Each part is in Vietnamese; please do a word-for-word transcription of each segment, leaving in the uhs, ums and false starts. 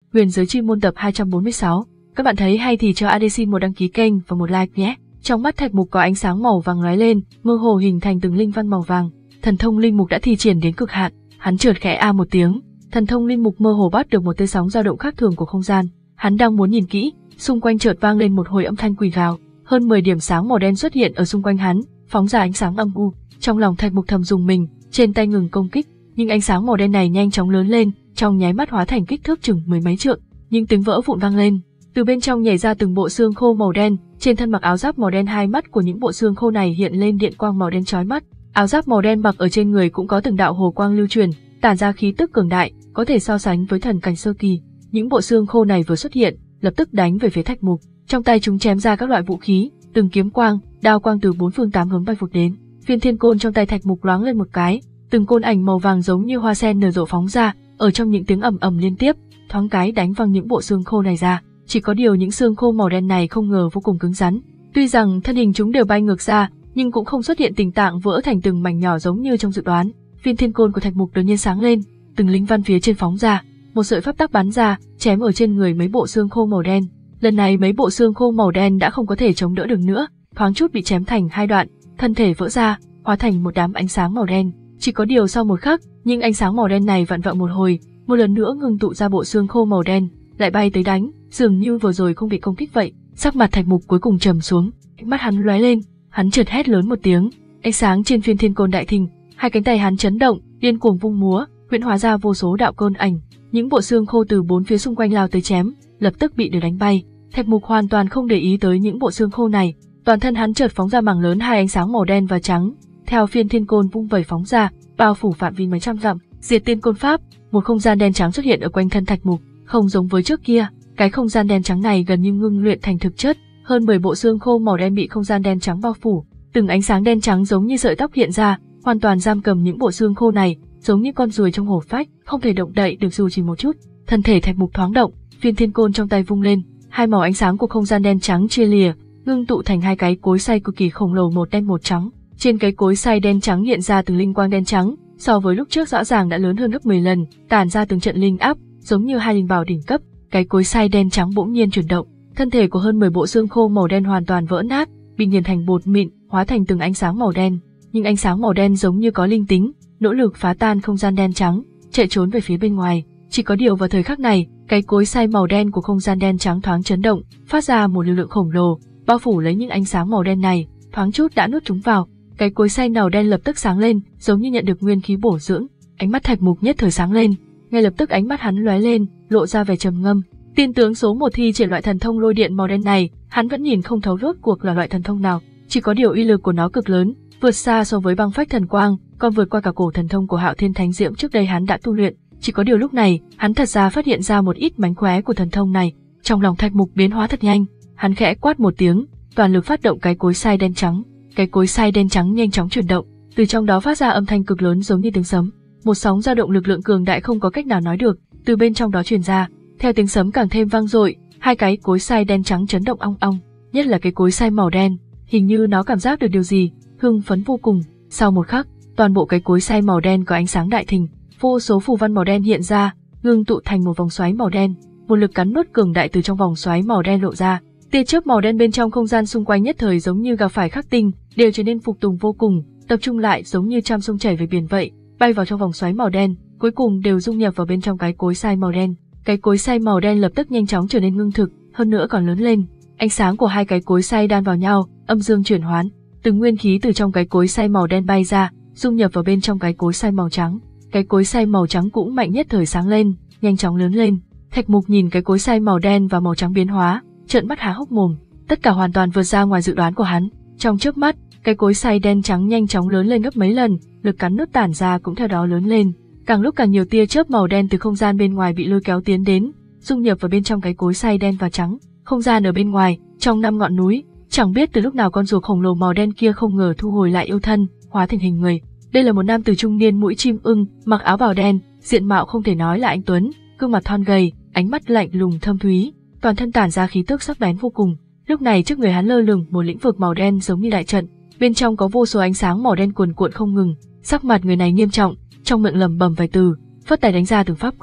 Huyền giới chuyên môn tập hai trăm bốn mươi sáu. Các bạn thấy hay thì cho a đê xin một đăng ký kênh và một like nhé. Trong mắt Thạch Mục có ánh sáng màu vàng lóe lên, mơ hồ hình thành từng linh văn màu vàng. Thần thông linh mục đã thi triển đến cực hạn, hắn chợt khẽ a một tiếng, thần thông linh mục mơ hồ bắt được một tia sóng dao động khác thường của không gian. Hắn đang muốn nhìn kỹ, xung quanh chợt vang lên một hồi âm thanh quỷ gào, hơn mười điểm sáng màu đen xuất hiện ở xung quanh hắn, phóng ra ánh sáng âm u. Trong lòng Thạch Mục thầm dùng mình, trên tay ngừng công kích, nhưng ánh sáng màu đen này nhanh chóng lớn lên, trong nháy mắt hóa thành kích thước chừng mười mấy trượng. Những tiếng vỡ vụn vang lên, từ bên trong nhảy ra từng bộ xương khô màu đen, trên thân mặc áo giáp màu đen, hai mắt của những bộ xương khô này hiện lên điện quang màu đen chói mắt. Áo giáp màu đen mặc ở trên người cũng có từng đạo hồ quang lưu truyền, tản ra khí tức cường đại, có thể so sánh với thần cảnh sơ kỳ. Những bộ xương khô này vừa xuất hiện, lập tức đánh về phía Thạch Mục, trong tay chúng chém ra các loại vũ khí, từng kiếm quang, đao quang từ bốn phương tám hướng bay vụt đến. Phiên thiên côn trong tay Thạch Mục loáng lên một cái, từng côn ảnh màu vàng giống như hoa sen nở rộ phóng ra, ở trong những tiếng ầm ầm liên tiếp, thoáng cái đánh văng những bộ xương khô này ra. Chỉ có điều những xương khô màu đen này không ngờ vô cùng cứng rắn. Tuy rằng thân hình chúng đều bay ngược ra, nhưng cũng không xuất hiện tình trạng vỡ thành từng mảnh nhỏ giống như trong dự đoán. Phiên thiên côn của Thạch Mục đột nhiên sáng lên, từng linh văn phía trên phóng ra, một sợi pháp tắc bắn ra, chém ở trên người mấy bộ xương khô màu đen. Lần này mấy bộ xương khô màu đen đã không có thể chống đỡ được nữa, thoáng chút bị chém thành hai đoạn, thân thể vỡ ra, hóa thành một đám ánh sáng màu đen. Chỉ có điều sau một khắc, những ánh sáng màu đen này vặn vẹo một hồi, một lần nữa ngưng tụ ra bộ xương khô màu đen, lại bay tới đánh, dường như vừa rồi không bị công kích vậy. Sắc mặt Thạch Mục cuối cùng trầm xuống, ánh mắt hắn lóe lên, hắn chợt hét lớn một tiếng, ánh sáng trên phiên thiên côn đại thịnh, hai cánh tay hắn chấn động, điên cuồng vung múa, huyễn hóa ra vô số đạo côn ảnh, những bộ xương khô từ bốn phía xung quanh lao tới chém, lập tức bị đều đánh bay. Thạch Mục hoàn toàn không để ý tới những bộ xương khô này, toàn thân hắn chợt phóng ra mảng lớn hai ánh sáng màu đen và trắng, theo phiên thiên côn vung vẩy phóng ra, bao phủ phạm vi mấy trăm dặm. Diệt tiên côn pháp, một không gian đen trắng xuất hiện ở quanh thân Thạch Mục, không giống với trước kia, cái không gian đen trắng này gần như ngưng luyện thành thực chất, hơn mười bộ xương khô màu đen bị không gian đen trắng bao phủ, từng ánh sáng đen trắng giống như sợi tóc hiện ra, hoàn toàn giam cầm những bộ xương khô này, giống như con ruồi trong hổ phách, không thể động đậy được dù chỉ một chút. Thân thể Thạch Mục thoáng động, phiên thiên côn trong tay vung lên, hai màu ánh sáng của không gian đen trắng chia lìa, ngưng tụ thành hai cái cối xay cực kỳ khổng lồ, một đen một trắng. Trên cái cối xay đen trắng hiện ra từng linh quang đen trắng, so với lúc trước rõ ràng đã lớn hơn gấp mười lần, tản ra từng trận linh áp, giống như hai linh bảo đỉnh cấp. Cái cối xay đen trắng bỗng nhiên chuyển động, thân thể của hơn mười bộ xương khô màu đen hoàn toàn vỡ nát, bị nghiền thành bột mịn, hóa thành từng ánh sáng màu đen. Nhưng ánh sáng màu đen giống như có linh tính, nỗ lực phá tan không gian đen trắng, chạy trốn về phía bên ngoài. Chỉ có điều vào thời khắc này, cái cối xay màu đen của không gian đen trắng thoáng chấn động, phát ra một lực lượng khổng lồ, bao phủ lấy những ánh sáng màu đen này, thoáng chút đã nuốt chúng vào. Cái cối xay màu đen lập tức sáng lên, giống như nhận được nguyên khí bổ dưỡng. Ánh mắt Thạch Mục nhất thời sáng lên, ngay lập tức ánh mắt hắn lóe lên, lộ ra vẻ trầm ngâm. Tiên tướng số một thi triển loại thần thông lôi điện màu đen này, hắn vẫn nhìn không thấu rốt cuộc là loại thần thông nào. Chỉ có điều uy lực của nó cực lớn, vượt xa so với băng phách thần quang, còn vượt qua cả cổ thần thông của Hạo Thiên Thánh Diễm trước đây hắn đã tu luyện. Chỉ có điều lúc này, hắn thật ra phát hiện ra một ít mánh khóe của thần thông này. Trong lòng Thạch Mục biến hóa thật nhanh, hắn khẽ quát một tiếng, toàn lực phát động cái cối xay đen trắng. Cái cối xay đen trắng nhanh chóng chuyển động, từ trong đó phát ra âm thanh cực lớn giống như tiếng sấm. Một sóng dao động lực lượng cường đại không có cách nào nói được, từ bên trong đó truyền ra, theo tiếng sấm càng thêm vang dội, hai cái cối xay đen trắng chấn động ong ong, nhất là cái cối xay màu đen, hình như nó cảm giác được điều gì, hưng phấn vô cùng. Sau một khắc, toàn bộ cái cối xay màu đen có ánh sáng đại thịnh, vô số phù văn màu đen hiện ra, ngưng tụ thành một vòng xoáy màu đen, một lực cắn nuốt cường đại từ trong vòng xoáy màu đen lộ ra. Tia chớp màu đen bên trong không gian xung quanh nhất thời giống như gặp phải khắc tinh, đều trở nên phục tùng vô cùng, tập trung lại giống như trăm sông chảy về biển vậy, bay vào trong vòng xoáy màu đen, cuối cùng đều dung nhập vào bên trong cái cối xay màu đen. Cái cối xay màu đen lập tức nhanh chóng trở nên ngưng thực, hơn nữa còn lớn lên. Ánh sáng của hai cái cối xay đan vào nhau, âm dương chuyển hoán, từng nguyên khí từ trong cái cối xay màu đen bay ra, dung nhập vào bên trong cái cối xay màu trắng. Cái cối xay màu trắng cũng mạnh nhất thời sáng lên, nhanh chóng lớn lên. Thạch Mục nhìn cái cối xay màu đen và màu trắng biến hóa, trợn mắt há hốc mồm, tất cả hoàn toàn vượt ra ngoài dự đoán của hắn. Trong chớp mắt, cái cối xay đen trắng nhanh chóng lớn lên gấp mấy lần, lực cắn nuốt tản ra cũng theo đó lớn lên. Càng lúc càng nhiều tia chớp màu đen từ không gian bên ngoài bị lôi kéo tiến đến, dung nhập vào bên trong cái cối xay đen và trắng. Không gian ở bên ngoài, trong năm ngọn núi, chẳng biết từ lúc nào con rùa khổng lồ màu đen kia không ngờ thu hồi lại yêu thân, hóa thành hình người. Đây là một nam tử trung niên mũi chim ưng, mặc áo bào đen, diện mạo không thể nói là anh tuấn, gương mặt thon gầy, ánh mắt lạnh lùng thâm thúy, toàn thân tản ra khí tức sắc bén vô cùng. Lúc này trước người hắn lơ lửng một lĩnh vực màu đen giống như đại trận, bên trong có vô số ánh sáng màu đen cuồn cuộn không ngừng. Sắc mặt người này nghiêm trọng, trong miệng lẩm bẩm vài từ, phất tay đánh ra từng pháp quyết,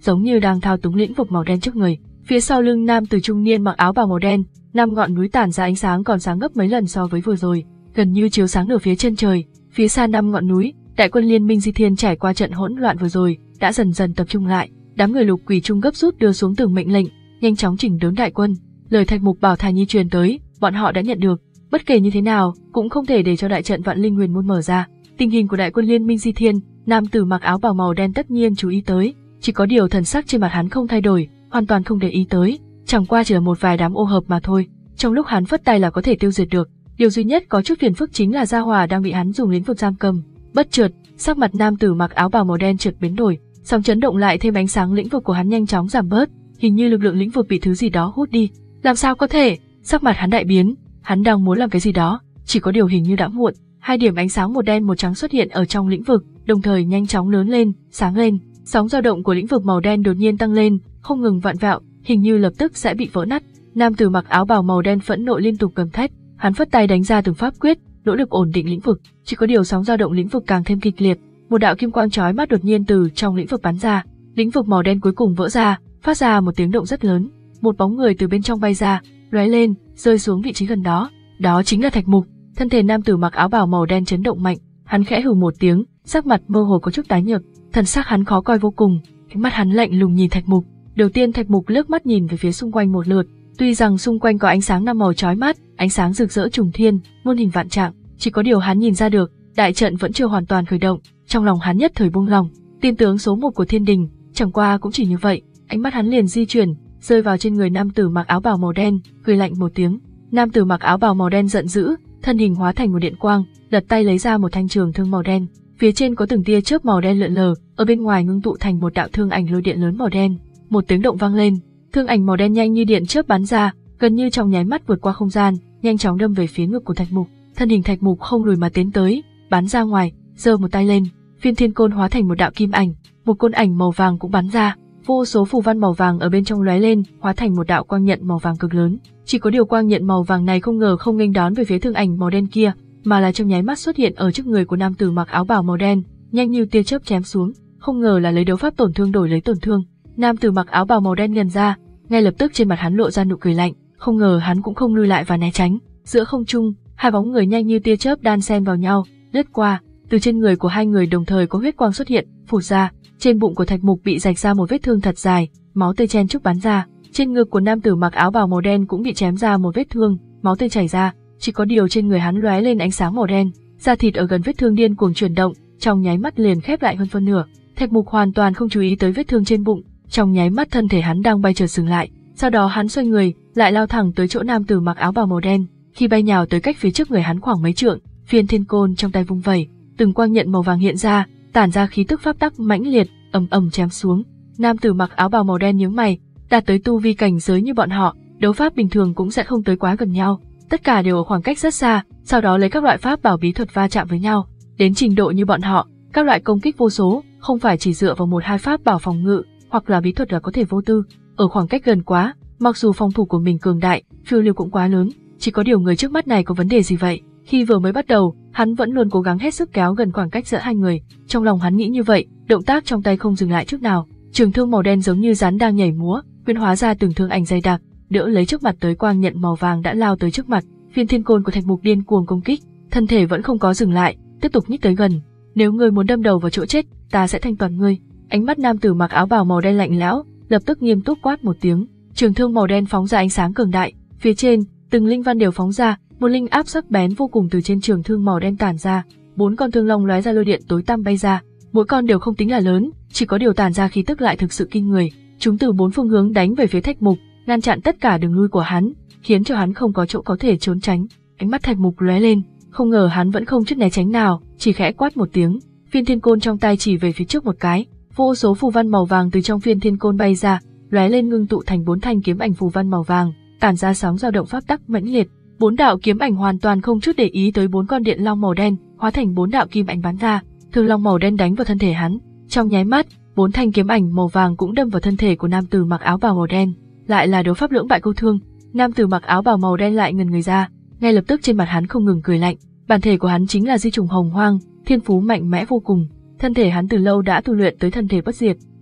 giống như đang thao túng lĩnh vực màu đen trước người. Phía sau lưng nam tử trung niên mặc áo bào màu đen, năm ngọn núi tản ra ánh sáng còn sáng gấp mấy lần so với vừa rồi, gần như chiếu sáng nửa phía chân trời. Phía xa năm ngọn núi, đại quân liên minh Di Thiên trải qua trận hỗn loạn vừa rồi đã dần dần tập trung lại. Đám người Lục Quỷ Trung gấp rút đưa xuống từng mệnh lệnh, nhanh chóng chỉnh đốn đại quân. Lời Thạch Mục Bảo Thai Nhi truyền tới, bọn họ đã nhận được. Bất kể như thế nào, cũng không thể để cho đại trận Vạn Linh Huyền Môn mở ra. Tình hình của đại quân liên minh Di Thiên, nam tử mặc áo bào màu đen tất nhiên chú ý tới, chỉ có điều thần sắc trên mặt hắn không thay đổi, hoàn toàn không để ý tới, chẳng qua chỉ là một vài đám ô hợp mà thôi. Trong lúc hắn phất tay là có thể tiêu diệt được, điều duy nhất có chút phiền phức chính là Gia Hòa đang bị hắn dùng lĩnh vực giam cầm. Bất chợt, sắc mặt nam tử mặc áo bào màu đen chợt biến đổi, sóng chấn động lại thêm ánh sáng lĩnh vực của hắn nhanh chóng giảm bớt, hình như lực lượng lĩnh vực bị thứ gì đó hút đi. Làm sao có thể? Sắc mặt hắn đại biến, hắn đang muốn làm cái gì đó, chỉ có điều hình như đã muộn. Hai điểm ánh sáng một đen một trắng xuất hiện ở trong lĩnh vực, đồng thời nhanh chóng lớn lên, sáng lên. Sóng dao động của lĩnh vực màu đen đột nhiên tăng lên, không ngừng vặn vẹo, hình như lập tức sẽ bị vỡ nát. Nam tử mặc áo bào màu đen phẫn nộ liên tục gầm thét, hắn phất tay đánh ra từng pháp quyết, nỗ lực ổn định lĩnh vực. Chỉ có điều sóng dao động lĩnh vực càng thêm kịch liệt, một đạo kim quang chói mắt đột nhiên từ trong lĩnh vực bắn ra, lĩnh vực màu đen cuối cùng vỡ ra, phát ra một tiếng động rất lớn. Một bóng người từ bên trong bay ra, lóe lên, rơi xuống vị trí gần đó. Đó chính là Thạch Mục. Thân thể nam tử mặc áo bào màu đen chấn động mạnh, hắn khẽ hừ một tiếng, sắc mặt mơ hồ có chút tái nhợt, thần sắc hắn khó coi vô cùng, ánh mắt hắn lạnh lùng nhìn Thạch Mục. Đầu tiên Thạch Mục liếc mắt nhìn về phía xung quanh một lượt, tuy rằng xung quanh có ánh sáng năm màu chói mắt, ánh sáng rực rỡ trùng thiên, muôn hình vạn trạng, chỉ có điều hắn nhìn ra được, đại trận vẫn chưa hoàn toàn khởi động, trong lòng hắn nhất thời buông lòng. Tiên tướng số một của Thiên Đình, chẳng qua cũng chỉ như vậy. Ánh mắt hắn liền di chuyển, rơi vào trên người nam tử mặc áo bào màu đen, cười lạnh một tiếng. Nam tử mặc áo bào màu đen giận dữ, thân hình hóa thành một điện quang, lật tay lấy ra một thanh trường thương màu đen, phía trên có từng tia chớp màu đen lượn lờ, ở bên ngoài ngưng tụ thành một đạo thương ảnh lôi điện lớn màu đen. Một tiếng động vang lên, thương ảnh màu đen nhanh như điện chớp bắn ra, gần như trong nháy mắt vượt qua không gian, nhanh chóng đâm về phía ngực của Thạch Mục. Thân hình Thạch Mục không lùi mà tiến tới, bắn ra ngoài, giơ một tay lên, phiên thiên côn hóa thành một đạo kim ảnh, một côn ảnh màu vàng cũng bắn ra, vô số phù văn màu vàng ở bên trong lóe lên, hóa thành một đạo quang nhận màu vàng cực lớn. Chỉ có điều quang nhận màu vàng này không ngờ không nghênh đón về phía thương ảnh màu đen kia, mà là trong nháy mắt xuất hiện ở trước người của nam tử mặc áo bào màu đen, nhanh như tia chớp chém xuống, không ngờ là lấy đấu pháp tổn thương đổi lấy tổn thương. Nam tử mặc áo bào màu đen nhận ra, ngay lập tức trên mặt hắn lộ ra nụ cười lạnh, không ngờ hắn cũng không lui lại và né tránh. Giữa không trung, hai bóng người nhanh như tia chớp đan xen vào nhau, lướt qua, từ trên người của hai người đồng thời có huyết quang xuất hiện, phụt ra, trên bụng của Thạch Mục bị rạch ra một vết thương thật dài, máu tươi chen chúc bắn ra, trên ngực của nam tử mặc áo bào màu đen cũng bị chém ra một vết thương, máu tươi chảy ra, chỉ có điều trên người hắn lóe lên ánh sáng màu đen, da thịt ở gần vết thương điên cuồng chuyển động, trong nháy mắt liền khép lại hơn phân nửa. Thạch Mục hoàn toàn không chú ý tới vết thương trên bụng, trong nháy mắt thân thể hắn đang bay chợt dừng lại, sau đó hắn xoay người, lại lao thẳng tới chỗ nam tử mặc áo bào màu đen, khi bay nhào tới cách phía trước người hắn khoảng mấy trượng, phiên thiên côn trong tay vung vẩy, từng quang nhận màu vàng hiện ra, tản ra khí tức pháp tắc mãnh liệt, ầm ầm chém xuống. Nam tử mặc áo bào màu đen nhướng mày, đạt tới tu vi cảnh giới như bọn họ, đấu pháp bình thường cũng sẽ không tới quá gần nhau, tất cả đều ở khoảng cách rất xa, sau đó lấy các loại pháp bảo bí thuật va chạm với nhau. Đến trình độ như bọn họ, các loại công kích vô số, không phải chỉ dựa vào một hai pháp bảo phòng ngự hoặc là bí thuật là có thể vô tư. Ở khoảng cách gần quá, mặc dù phòng thủ của mình cường đại, phiêu lưu cũng quá lớn, chỉ có điều người trước mắt này có vấn đề gì vậy? Khi vừa mới bắt đầu, hắn vẫn luôn cố gắng hết sức kéo gần khoảng cách giữa hai người, trong lòng hắn nghĩ như vậy, động tác trong tay không dừng lại chút nào, trường thương màu đen giống như rắn đang nhảy múa, biến hóa ra từng thương ảnh dày đặc, đỡ lấy trước mặt tới quang nhận màu vàng đã lao tới trước mặt. Phiên thiên côn của Thạch Mục điên cuồng công kích, thân thể vẫn không có dừng lại, tiếp tục nhích tới gần. Nếu ngươi muốn đâm đầu vào chỗ chết, ta sẽ thanh toàn ngươi. Ánh mắt nam tử mặc áo bào màu đen lạnh lẽo, lập tức nghiêm túc quát một tiếng, trường thương màu đen phóng ra ánh sáng cường đại, phía trên từng linh văn đều phóng ra, một linh áp sắc bén vô cùng từ trên trường thương màu đen tản ra, bốn con thương long lóe ra lôi điện tối tăm bay ra, mỗi con đều không tính là lớn, chỉ có điều tản ra khí tức lại thực sự kinh người, chúng từ bốn phương hướng đánh về phía Thạch Mục, ngăn chặn tất cả đường lui của hắn, khiến cho hắn không có chỗ có thể trốn tránh. Ánh mắt Thạch Mục lóe lên, không ngờ hắn vẫn không chút né tránh nào, chỉ khẽ quát một tiếng, phiên thiên côn trong tay chỉ về phía trước một cái, vô số phù văn màu vàng từ trong phiên thiên côn bay ra, lóe lên ngưng tụ thành bốn thanh kiếm ảnh phù văn màu vàng, tản ra sóng dao động pháp tắc mãnh liệt. Bốn đạo kiếm ảnh hoàn toàn không chút để ý tới bốn con điện long màu đen, hóa thành bốn đạo kim ảnh bắn ra, thương long màu đen đánh vào thân thể hắn. Trong nháy mắt, bốn thanh kiếm ảnh màu vàng cũng đâm vào thân thể của nam tử mặc áo bào màu đen. Lại là đấu pháp lưỡng bại câu thương. Nam tử mặc áo bào màu đen lại ngần người ra, ngay lập tức trên mặt hắn không ngừng cười lạnh. Bản thể của hắn chính là di trùng hồng hoang, thiên phú mạnh mẽ vô cùng. Thân thể hắn từ lâu đã tu luyện tới thân thể bất diệt,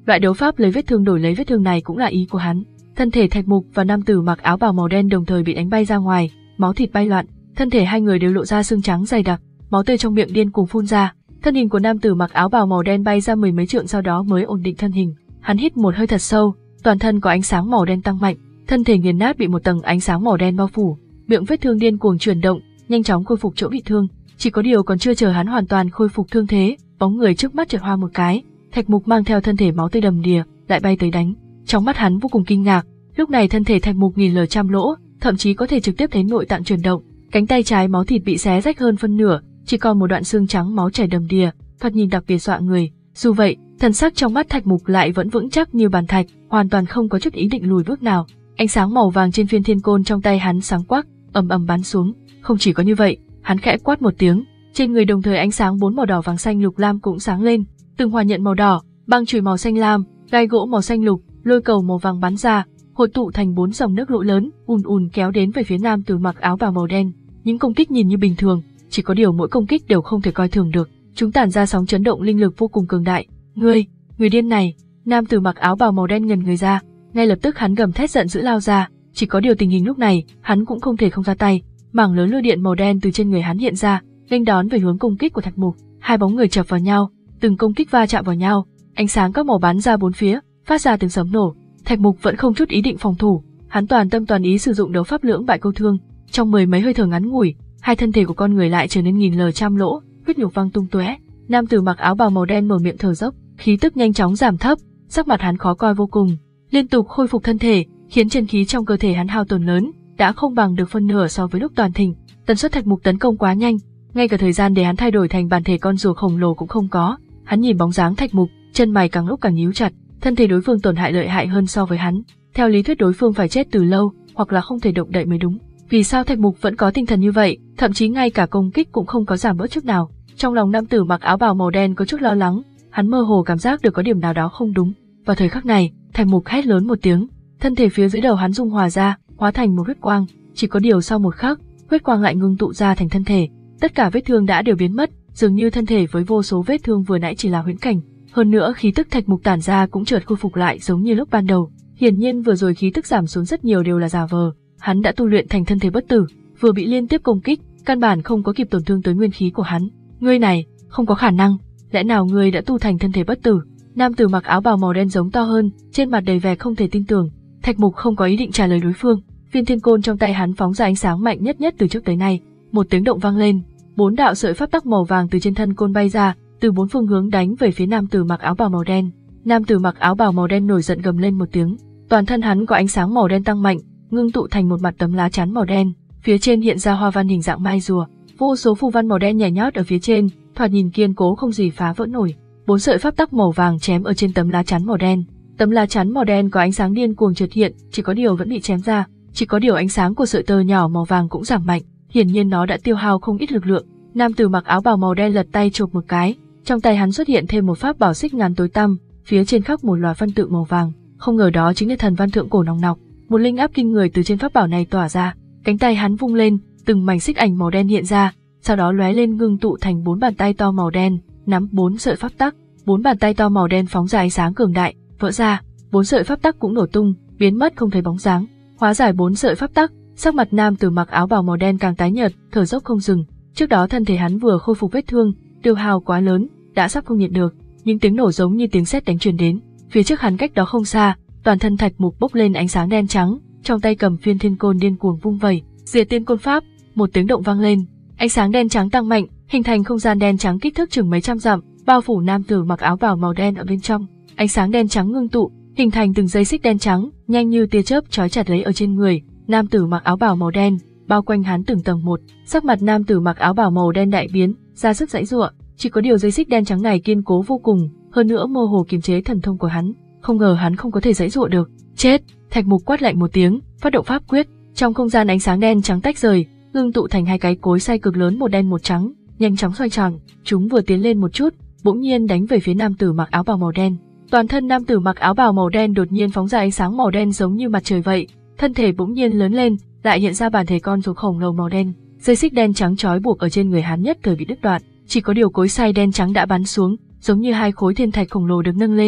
Loại đấu pháp lấy vết thương đổi lấy vết thương này cũng là ý của hắn. Thân thể Thạch Mục và nam tử mặc áo bào màu đen đồng thời bị đánh bay ra ngoài, máu thịt bay loạn, thân thể hai người đều lộ ra xương trắng dày đặc, máu tươi trong miệng điên cuồng phun ra. Thân hình của nam tử mặc áo bào màu đen bay ra mười mấy trượng, sau đó mới ổn định thân hình. Hắn hít một hơi thật sâu, toàn thân có ánh sáng màu đen tăng mạnh, thân thể nghiền nát bị một tầng ánh sáng màu đen bao phủ, miệng vết thương điên cuồng chuyển động, nhanh chóng khôi phục chỗ bị thương. Chỉ có điều còn chưa chờ hắn hoàn toàn khôi phục thương thế, bóng người trước mắt chợt hoa một cái, Thạch Mục mang theo thân thể máu tươi đầm đìa lại bay tới đánh. Trong mắt hắn vô cùng kinh ngạc, lúc này thân thể Thạch Mục nghìn lở trăm lỗ, thậm chí có thể trực tiếp thấy nội tạng chuyển động, cánh tay trái máu thịt bị xé rách hơn phân nửa, chỉ còn một đoạn xương trắng máu chảy đầm đìa, thoạt nhìn đặc biệt dọa người. Dù vậy, thần sắc trong mắt Thạch Mục lại vẫn vững chắc như bàn thạch, hoàn toàn không có chút ý định lùi bước nào. Ánh sáng màu vàng trên phiên thiên côn trong tay hắn sáng quắc, ầm ầm bắn xuống. Không chỉ có như vậy, hắn khẽ quát một tiếng, trên người đồng thời ánh sáng bốn màu đỏ vàng xanh lục lam cũng sáng lên, từng hòa nhận màu đỏ, băng chùy màu xanh lam, gai gỗ màu xanh lục, lôi cầu màu vàng bắn ra, hội tụ thành bốn dòng nước lũ lớn, ùn ùn kéo đến về phía nam tử mặc áo bào màu đen. Những công kích nhìn như bình thường, chỉ có điều mỗi công kích đều không thể coi thường được, chúng tản ra sóng chấn động linh lực vô cùng cường đại. Ngươi, người điên này! Nam tử mặc áo bào màu đen ngần người ra, ngay lập tức hắn gầm thét giận dữ lao ra, chỉ có điều tình hình lúc này, hắn cũng không thể không ra tay, mảng lớn lôi điện màu đen từ trên người hắn hiện ra, nghênh đón về hướng công kích của Thạch Mục. Hai bóng người chập vào nhau, từng công kích va chạm vào nhau, ánh sáng các màu bắn ra bốn phía, phát ra tiếng sấm nổ. Thạch Mục vẫn không chút ý định phòng thủ, hắn toàn tâm toàn ý sử dụng đấu pháp lưỡng bại câu thương. Trong mười mấy hơi thở ngắn ngủi, hai thân thể của con người lại trở nên nghìn lở trăm lỗ, huyết nhục văng tung tóe. Nam tử mặc áo bào màu đen mở miệng thở dốc, khí tức nhanh chóng giảm thấp, sắc mặt hắn khó coi vô cùng, liên tục khôi phục thân thể, khiến chân khí trong cơ thể hắn hao tổn lớn, đã không bằng được phân nửa so với lúc toàn thịnh. Tần suất Thạch Mục tấn công quá nhanh, ngay cả thời gian để hắn thay đổi thành bản thể con rùa khổng lồ cũng không có. Hắn nhìn bóng dáng Thạch Mục, chân mày càng lúc càng nhíu chặt, thân thể đối phương tổn hại lợi hại hơn so với hắn. Theo lý thuyết đối phương phải chết từ lâu, hoặc là không thể động đậy mới đúng. Vì sao Thạch Mục vẫn có tinh thần như vậy, thậm chí ngay cả công kích cũng không có giảm bớt chút nào? Trong lòng nam tử mặc áo bào màu đen có chút lo lắng, hắn mơ hồ cảm giác được có điểm nào đó không đúng. Vào thời khắc này, Thạch Mục hét lớn một tiếng, thân thể phía dưới đầu hắn dung hòa ra, hóa thành một huyết quang. Chỉ có điều sau một khắc, huyết quang lại ngưng tụ ra thành thân thể, tất cả vết thương đã đều biến mất, dường như thân thể với vô số vết thương vừa nãy chỉ là huyễn cảnh. Hơn nữa khí tức Thạch Mục tản ra cũng chợt khôi phục lại giống như lúc ban đầu. Hiển nhiên vừa rồi khí tức giảm xuống rất nhiều đều là giả vờ, hắn đã tu luyện thành thân thể bất tử, vừa bị liên tiếp công kích, căn bản không có kịp tổn thương tới nguyên khí của hắn. Ngươi này, không có khả năng, lẽ nào ngươi đã tu thành thân thể bất tử? Nam tử mặc áo bào màu đen giống to hơn, trên mặt đầy vẻ không thể tin tưởng. Thạch Mục không có ý định trả lời đối phương, viên thiên côn trong tay hắn phóng ra ánh sáng mạnh nhất nhất từ trước tới nay. Một tiếng động vang lên, bốn đạo sợi pháp tắc màu vàng từ trên thân côn bay ra, từ bốn phương hướng đánh về phía nam tử mặc áo bào màu đen. Nam tử mặc áo bào màu đen nổi giận gầm lên một tiếng, toàn thân hắn có ánh sáng màu đen tăng mạnh, ngưng tụ thành một mặt tấm lá chắn màu đen, phía trên hiện ra hoa văn hình dạng mai rùa, vô số phù văn màu đen nhảy nhót ở phía trên, thoạt nhìn kiên cố không gì phá vỡ nổi. Bốn sợi pháp tắc màu vàng chém ở trên tấm lá chắn màu đen, tấm lá chắn màu đen có ánh sáng điên cuồng chợt hiện, chỉ có điều vẫn bị chém ra, chỉ có điều ánh sáng của sợi tơ nhỏ màu vàng cũng giảm mạnh, hiển nhiên nó đã tiêu hao không ít lực lượng. Nam tử mặc áo bào màu đen lật tay chộp một cái, trong tay hắn xuất hiện thêm một pháp bảo xích ngắn tối tăm, phía trên khắc một loạt văn tự màu vàng, không ngờ đó chính là thần văn thượng cổ nòng nọc. Một linh áp kinh người từ trên pháp bảo này tỏa ra, cánh tay hắn vung lên, từng mảnh xích ảnh màu đen hiện ra, sau đó lóe lên ngưng tụ thành bốn bàn tay to màu đen, nắm bốn sợi pháp tắc, bốn bàn tay to màu đen phóng ra ánh sáng cường đại, vỡ ra, bốn sợi pháp tắc cũng nổ tung, biến mất không thấy bóng dáng. Hóa giải bốn sợi pháp tắc, sắc mặt nam tử mặc áo bào màu đen càng tái nhợt, thở dốc không dừng. Trước đó thân thể hắn vừa khôi phục vết thương, tiêu hao quá lớn, đã sắp không nhịn được, những tiếng nổ giống như tiếng sét đánh truyền đến. Phía trước hắn cách đó không xa, toàn thân Thạch Mục bốc lên ánh sáng đen trắng, trong tay cầm phiên thiên côn điên cuồng vung vẩy, diệt tiên côn pháp. Một tiếng động vang lên, ánh sáng đen trắng tăng mạnh, hình thành không gian đen trắng kích thước chừng mấy trăm dặm, bao phủ nam tử mặc áo bào màu đen ở bên trong. Ánh sáng đen trắng ngưng tụ, hình thành từng dây xích đen trắng, nhanh như tia chớp trói chặt lấy ở trên người nam tử mặc áo bào màu đen, bao quanh hắn từng tầng một. Sắc mặt nam tử mặc áo bào màu đen đại biến, ra sức giãy giụa, chỉ có điều dây xích đen trắng này kiên cố vô cùng, hơn nữa mơ hồ kiềm chế thần thông của hắn, không ngờ hắn không có thể giãy giụa được. Chết! Thạch Mục quát lạnh một tiếng, phát động pháp quyết, trong không gian ánh sáng đen trắng tách rời, ngưng tụ thành hai cái cối xay cực lớn một đen một trắng, nhanh chóng xoay tròn, chúng vừa tiến lên một chút, bỗng nhiên đánh về phía nam tử mặc áo bào màu đen. Toàn thân nam tử mặc áo bào màu đen đột nhiên phóng ra ánh sáng màu đen giống như mặt trời vậy, thân thể bỗng nhiên lớn lên, lại hiện ra bản thể con rùa khổng lồ màu đen. Dây xích đen trắng trói buộc ở trên người hắn nhất thời bị đứt đoạn, chỉ có điều cối xay đen trắng đã bắn xuống, giống như hai khối thiên thạch khổng lồ được nâng lên,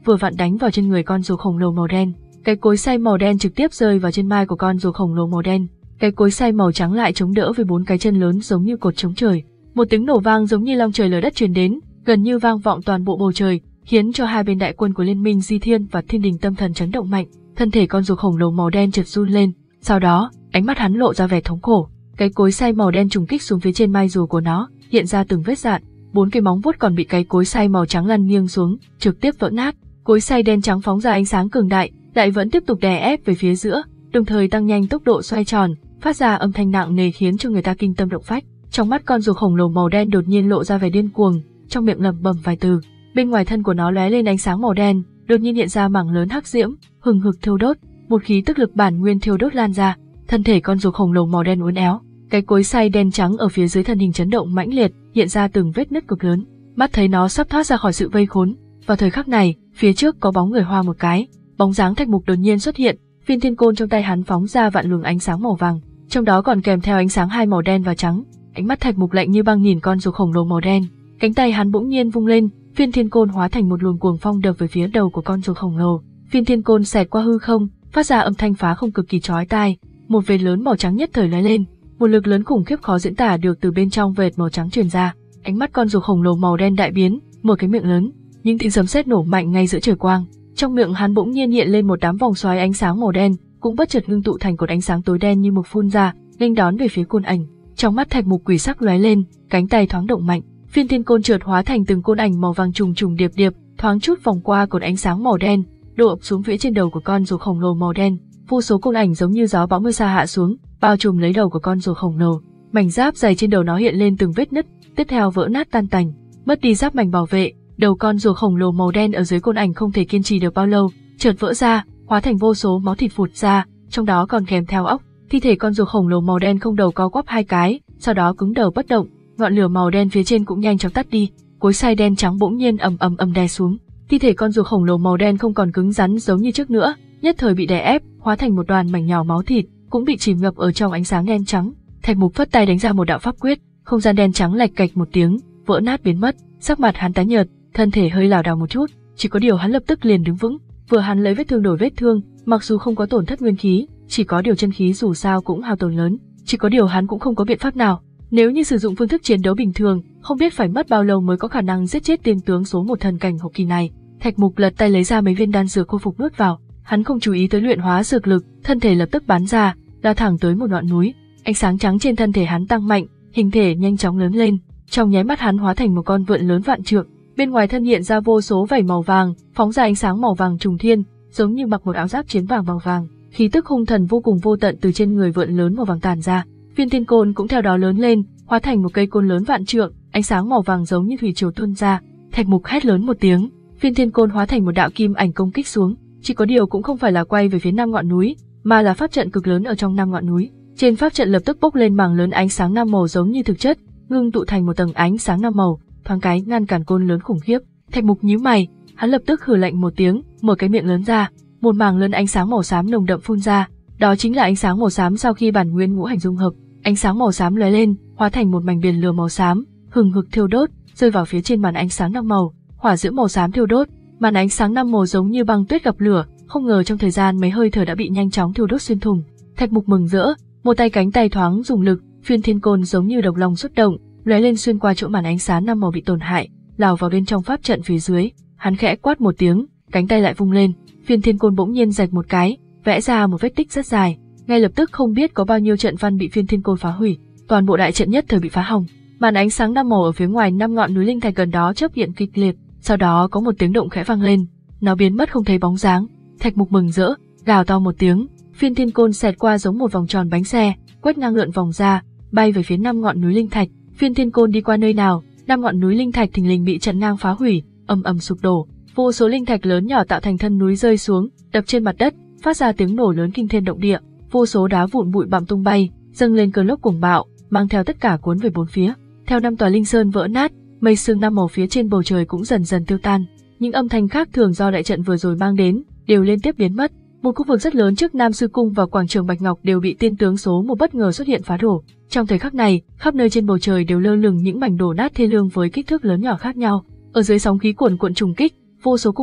vừa vặn đánh vào trên người con rùa khổng lồ màu đen. Cái cối xay màu đen trực tiếp rơi vào trên mai của con rùa khổng lồ màu đen. Cái cối xay màu trắng lại chống đỡ với bốn cái chân lớn giống như cột chống trời. Một tiếng nổ vang giống như long trời lở đất truyền đến, gần như vang vọng toàn bộ bầu trời, khiến cho hai bên đại quân của Liên minh Di Thiên và Thiên Đình tâm thần chấn động mạnh. Thân thể con rùa khổng lồ màu đen chợt run lên, sau đó, ánh mắt hắn lộ ra vẻ thống khổ. Cái cối xay màu đen trùng kích xuống phía trên mai rùa của nó, hiện ra từng vết rạn. Bốn cái móng vuốt còn bị cái cối xay màu trắng lăn nghiêng xuống, trực tiếp vỡ nát. Cối xay đen trắng phóng ra ánh sáng cường đại, lại vẫn tiếp tục đè ép về phía giữa, đồng thời tăng nhanh tốc độ xoay tròn, phát ra âm thanh nặng nề khiến cho người ta kinh tâm động phách. Trong mắt con rùa khổng lồ màu đen đột nhiên lộ ra vẻ điên cuồng, trong miệng lẩm bẩm vài từ. Bên ngoài thân của nó lóe lên ánh sáng màu đen, đột nhiên hiện ra mảng lớn hắc diễm, hừng hực thiêu đốt, một khí tức lực bản nguyên thiêu đốt lan ra. Thân thể con rùa khổng lồ màu đen uốn éo, cái cối xay đen trắng ở phía dưới thân hình chấn động mãnh liệt, hiện ra từng vết nứt cực lớn. Mắt thấy nó sắp thoát ra khỏi sự vây khốn. Vào thời khắc này, phía trước có bóng người hoa một cái, bóng dáng Thạch Mục đột nhiên xuất hiện, viên thiên côn trong tay hắn phóng ra vạn luồng ánh sáng màu vàng, trong đó còn kèm theo ánh sáng hai màu đen và trắng. Ánh mắt Thạch Mục lạnh như băng nhìn con rùa khổng lồ màu đen, cánh tay hắn bỗng nhiên vung lên, viên thiên côn hóa thành một luồng cuồng phong đập về phía đầu của con rùa khổng lồ. Viên thiên côn xẹt qua hư không, phát ra âm thanh phá không cực kỳ chói tai, một vệt lớn màu trắng nhất thời lóe lên, một lực lớn khủng khiếp khó diễn tả được từ bên trong vệt màu trắng truyền ra. Ánh mắt con rùa khổng lồ màu đen đại biến, mở cái miệng lớn, những tiếng sấm sét nổ mạnh ngay giữa trời quang. Trong miệng hắn bỗng nhiên hiện lên một đám vòng xoáy ánh sáng màu đen, cũng bất chợt ngưng tụ thành cột ánh sáng tối đen như mực phun ra, nghênh đón về phía côn ảnh. Trong mắt Thạch Mục quỷ sắc lóe lên, cánh tay thoáng động mạnh, phiên thiên côn chợt hóa thành từng côn ảnh màu vàng trùng trùng điệp điệp, thoáng chút vòng qua cột ánh sáng màu đen, đổ ập xuống phía trên đầu của con rùa khổng lồ màu đen. Vô số côn ảnh giống như gió bão mưa sa hạ xuống, bao trùm lấy đầu của con rùa khổng lồ. Mảnh giáp dày trên đầu nó hiện lên từng vết nứt, tiếp theo vỡ nát tan tành, mất đi giáp mảnh bảo vệ. Đầu con rùa khổng lồ màu đen ở dưới côn ảnh không thể kiên trì được bao lâu, chợt vỡ ra, hóa thành vô số máu thịt phụt ra, trong đó còn kèm theo óc. Thi thể con rùa khổng lồ màu đen không đầu co quắp hai cái, sau đó cứng đầu bất động. Ngọn lửa màu đen phía trên cũng nhanh chóng tắt đi, cối xay đen trắng bỗng nhiên ầm ầm ầm đè xuống. Thi thể con rùa khổng lồ màu đen không còn cứng rắn giống như trước nữa, nhất thời bị đè ép, hóa thành một đoàn mảnh nhỏ máu thịt, cũng bị chìm ngập ở trong ánh sáng đen trắng. Thạch Mục phất tay đánh ra một đạo pháp quyết, không gian đen trắng lạch cạch một tiếng, vỡ nát biến mất. Sắc mặt hắn tái nhợt, thân thể hơi lảo đảo một chút, chỉ có điều hắn lập tức liền đứng vững. Vừa hắn lấy vết thương đổi vết thương, mặc dù không có tổn thất nguyên khí, chỉ có điều chân khí dù sao cũng hao tổn lớn, chỉ có điều hắn cũng không có biện pháp nào. Nếu như sử dụng phương thức chiến đấu bình thường, không biết phải mất bao lâu mới có khả năng giết chết tiên tướng số một thần cảnh hậu kỳ này. Thạch Mục lật tay lấy ra mấy viên đan dược khôi phục nuốt vào, hắn không chú ý tới luyện hóa dược lực, thân thể lập tức bắn ra, lao thẳng tới một ngọn núi. Ánh sáng trắng trên thân thể hắn tăng mạnh, hình thể nhanh chóng lớn lên, trong nháy mắt hắn hóa thành một con vượn lớn vạn trượng. Bên ngoài thân hiện ra vô số vảy màu vàng, phóng ra ánh sáng màu vàng trùng thiên, giống như mặc một áo giáp chiến vàng màu vàng. Khí tức hung thần vô cùng vô tận từ trên người vượn lớn màu vàng tản ra. Viên thiên côn cũng theo đó lớn lên, hóa thành một cây côn lớn vạn trượng, ánh sáng màu vàng giống như thủy triều tuôn ra. Thạch Mục hét lớn một tiếng, viên thiên côn hóa thành một đạo kim ảnh công kích xuống, chỉ có điều cũng không phải là quay về phía năm ngọn núi, mà là pháp trận cực lớn ở trong năm ngọn núi. Trên pháp trận lập tức bốc lên mảng lớn ánh sáng năm màu giống như thực chất, ngưng tụ thành một tầng ánh sáng năm màu, thoáng cái ngăn cản côn lớn khủng khiếp. Thạch Mục nhíu mày, hắn lập tức hừ lạnh một tiếng, mở cái miệng lớn ra, một mảng lớn ánh sáng màu xám nồng đậm phun ra, đó chính là ánh sáng màu xám sau khi bản nguyên ngũ hành dung hợp. Ánh sáng màu xám lóe lên, hóa thành một mảnh biển lửa màu xám, hừng hực thiêu đốt, rơi vào phía trên màn ánh sáng năm màu. Hỏa diễm màu xám thiêu đốt, màn ánh sáng năm màu giống như băng tuyết gặp lửa, không ngờ trong thời gian mấy hơi thở đã bị nhanh chóng thiêu đốt xuyên thủng. Thạch Mục mừng rỡ, một tay cánh tay thoáng dùng lực, phiên thiên côn giống như độc long xuất động, lóe lên xuyên qua chỗ màn ánh sáng năm màu bị tổn hại, lao vào bên trong pháp trận phía dưới. Hắn khẽ quát một tiếng, cánh tay lại vung lên, phiên thiên côn bỗng nhiên rạch một cái, vẽ ra một vết tích rất dài. Ngay lập tức không biết có bao nhiêu trận văn bị phiên thiên côn phá hủy, toàn bộ đại trận nhất thời bị phá hỏng. Màn ánh sáng năm màu ở phía ngoài năm ngọn núi linh thạch gần đó chớp hiện kịch liệt, sau đó có một tiếng động khẽ vang lên, nó biến mất không thấy bóng dáng. Thạch Mục mừng rỡ, gào to một tiếng, phiên thiên côn xẹt qua giống một vòng tròn bánh xe, quét ngang lượn vòng ra, bay về phía năm ngọn núi linh thạch. Phiên thiên côn đi qua nơi nào, năm ngọn núi linh thạch thình lình bị chặn ngang phá hủy, ầm ầm sụp đổ, vô số linh thạch lớn nhỏ tạo thành thân núi rơi xuống, đập trên mặt đất, phát ra tiếng nổ lớn kinh thiên động địa. Vô số đá vụn bụi bặm tung bay, dâng lên cơn lốc cuồng bạo, mang theo tất cả cuốn về bốn phía. Theo năm tòa linh sơn vỡ nát, mây sương năm màu phía trên bầu trời cũng dần dần tiêu tan. Những âm thanh khác thường do đại trận vừa rồi mang đến đều liên tiếp biến mất. Một khu vực rất lớn trước Nam Sư Cung và quảng trường Bạch Ngọc đều bị tiên tướng số một bất ngờ xuất hiện phá đổ. Trong thời khắc này, khắp nơi trên bầu trời đều lơ lửng những mảnh đổ nát thê lương với kích thước lớn nhỏ khác nhau. Ở dưới sóng khí cuồn cuộn trùng kích, vô số cung điện,